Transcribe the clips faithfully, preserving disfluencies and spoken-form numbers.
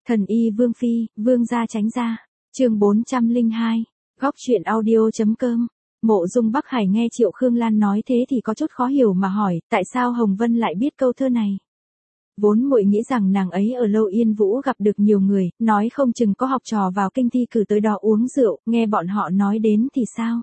Thần y Vương Phi, Vương gia tránh ra. Chương bốn trăm lẻ hai. Góc truyện audio.com. Mộ Dung Bắc Hải nghe Triệu Khương Lan nói thế thì có chút khó hiểu mà hỏi, tại sao Hồng Vân lại biết câu thơ này? Vốn muội nghĩ rằng nàng ấy ở Lâu Yên Vũ gặp được nhiều người, nói không chừng có học trò vào kinh thi cử tới đó uống rượu, nghe bọn họ nói đến thì sao?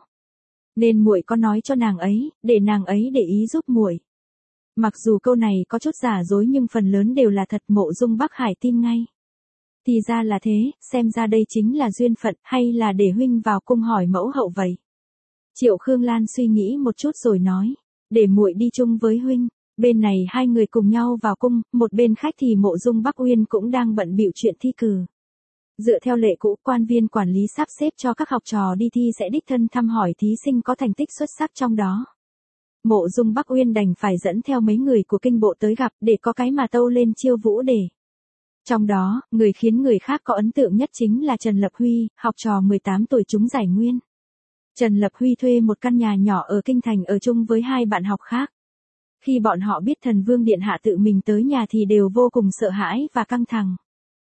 Nên muội có nói cho nàng ấy, để nàng ấy để ý giúp muội. Mặc dù câu này có chút giả dối nhưng phần lớn đều là thật. Mộ Dung Bắc Hải tin ngay. Thì ra là thế, xem ra đây chính là duyên phận, hay là để huynh vào cung hỏi mẫu hậu vậy? Triệu Khương Lan suy nghĩ một chút rồi nói, để muội đi chung với huynh. Bên này hai người cùng nhau vào cung, một bên khách thì Mộ Dung Bắc Uyên cũng đang bận bịu chuyện thi cử. Dựa theo lệ cũ, quan viên quản lý sắp xếp cho các học trò đi thi sẽ đích thân thăm hỏi thí sinh có thành tích xuất sắc trong đó. Mộ Dung Bắc Uyên đành phải dẫn theo mấy người của kinh bộ tới gặp để có cái mà tâu lên chiêu vũ để. Trong đó, người khiến người khác có ấn tượng nhất chính là Trần Lập Huy, học trò mười tám tuổi trúng giải nguyên. Trần Lập Huy thuê một căn nhà nhỏ ở kinh thành ở chung với hai bạn học khác. Khi bọn họ biết Thần Vương Điện Hạ tự mình tới nhà thì đều vô cùng sợ hãi và căng thẳng.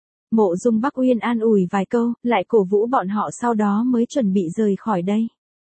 Mộ Dung Bắc Uyên an ủi vài câu, lại cổ vũ bọn họ sau đó mới chuẩn bị rời khỏi đây.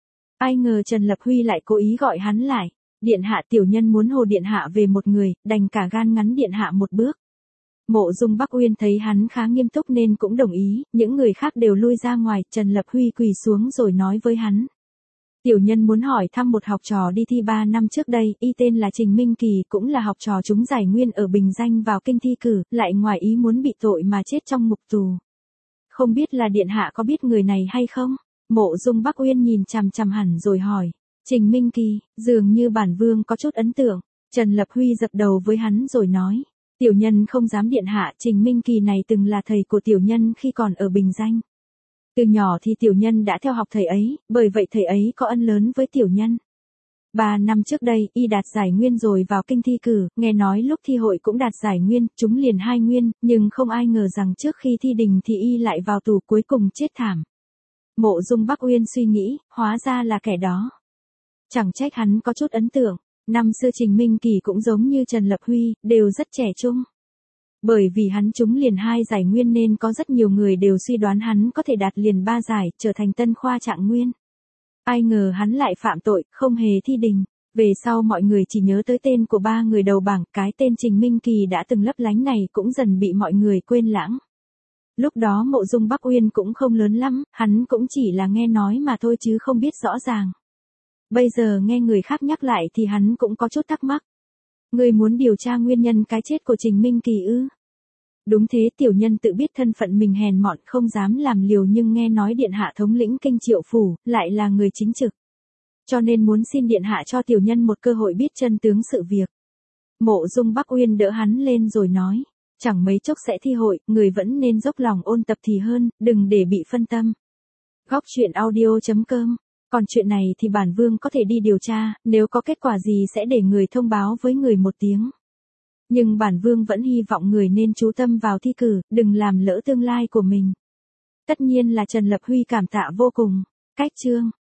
Ai ngờ Trần Lập Huy lại cố ý gọi hắn lại. Điện Hạ, tiểu nhân muốn hồ Điện Hạ về một người, đành cả gan ngắn Điện Hạ một bước. Mộ Dung Bắc Uyên thấy hắn khá nghiêm túc nên cũng đồng ý, những người khác đều lui ra ngoài, Trần Lập Huy quỳ xuống rồi nói với hắn. Tiểu nhân muốn hỏi thăm một học trò đi thi ba năm trước đây, y tên là Trình Minh Kỳ, cũng là học trò trúng giải nguyên ở Bình Danh vào kinh thi cử, lại ngoài ý muốn bị tội mà chết trong ngục tù. Không biết là Điện Hạ có biết người này hay không? Mộ Dung Bắc Uyên nhìn chằm chằm hẳn rồi hỏi. Trình Minh Kỳ, dường như bản vương có chút ấn tượng. Trần Lập Huy dập đầu với hắn rồi nói. Tiểu nhân không dám Điện Hạ, Trình Minh Kỳ này từng là thầy của tiểu nhân khi còn ở Bình Danh. Từ nhỏ thì tiểu nhân đã theo học thầy ấy, bởi vậy thầy ấy có ân lớn với tiểu nhân. Ba năm trước đây, y đạt giải nguyên rồi vào kinh thi cử, nghe nói lúc thi hội cũng đạt giải nguyên, trúng liền hai nguyên, nhưng không ai ngờ rằng trước khi thi đình thì y lại vào tù, cuối cùng chết thảm. Mộ Dung Bắc Uyên suy nghĩ, hóa ra là kẻ đó. Chẳng trách hắn có chút ấn tượng, năm xưa Trình Minh Kỳ cũng giống như Trần Lập Huy, đều rất trẻ trung. Bởi vì hắn trúng liền hai giải nguyên nên có rất nhiều người đều suy đoán hắn có thể đạt liền ba giải, trở thành tân khoa trạng nguyên. Ai ngờ hắn lại phạm tội, không hề thi đình. Về sau mọi người chỉ nhớ tới tên của ba người đầu bảng, cái tên Trình Minh Kỳ đã từng lấp lánh này cũng dần bị mọi người quên lãng. Lúc đó Mộ Dung Bắc Uyên cũng không lớn lắm, hắn cũng chỉ là nghe nói mà thôi chứ không biết rõ ràng. Bây giờ nghe người khác nhắc lại thì hắn cũng có chút thắc mắc. Người muốn điều tra nguyên nhân cái chết của Trình Minh Kỳ ư? Đúng thế, tiểu nhân tự biết thân phận mình hèn mọn không dám làm liều, nhưng nghe nói Điện Hạ thống lĩnh kinh Triệu phủ, lại là người chính trực. Cho nên muốn xin Điện Hạ cho tiểu nhân một cơ hội biết chân tướng sự việc. Mộ Dung Bắc Uyên đỡ hắn lên rồi nói, chẳng mấy chốc sẽ thi hội, người vẫn nên dốc lòng ôn tập thì hơn, đừng để bị phân tâm. Góc truyện audio.com. Còn chuyện này thì bản vương có thể đi điều tra, nếu có kết quả gì sẽ để người thông báo với người một tiếng. Nhưng bản vương vẫn hy vọng người nên chú tâm vào thi cử, đừng làm lỡ tương lai của mình. Tất nhiên là Trần Lập Huy cảm tạ vô cùng. Cách chương.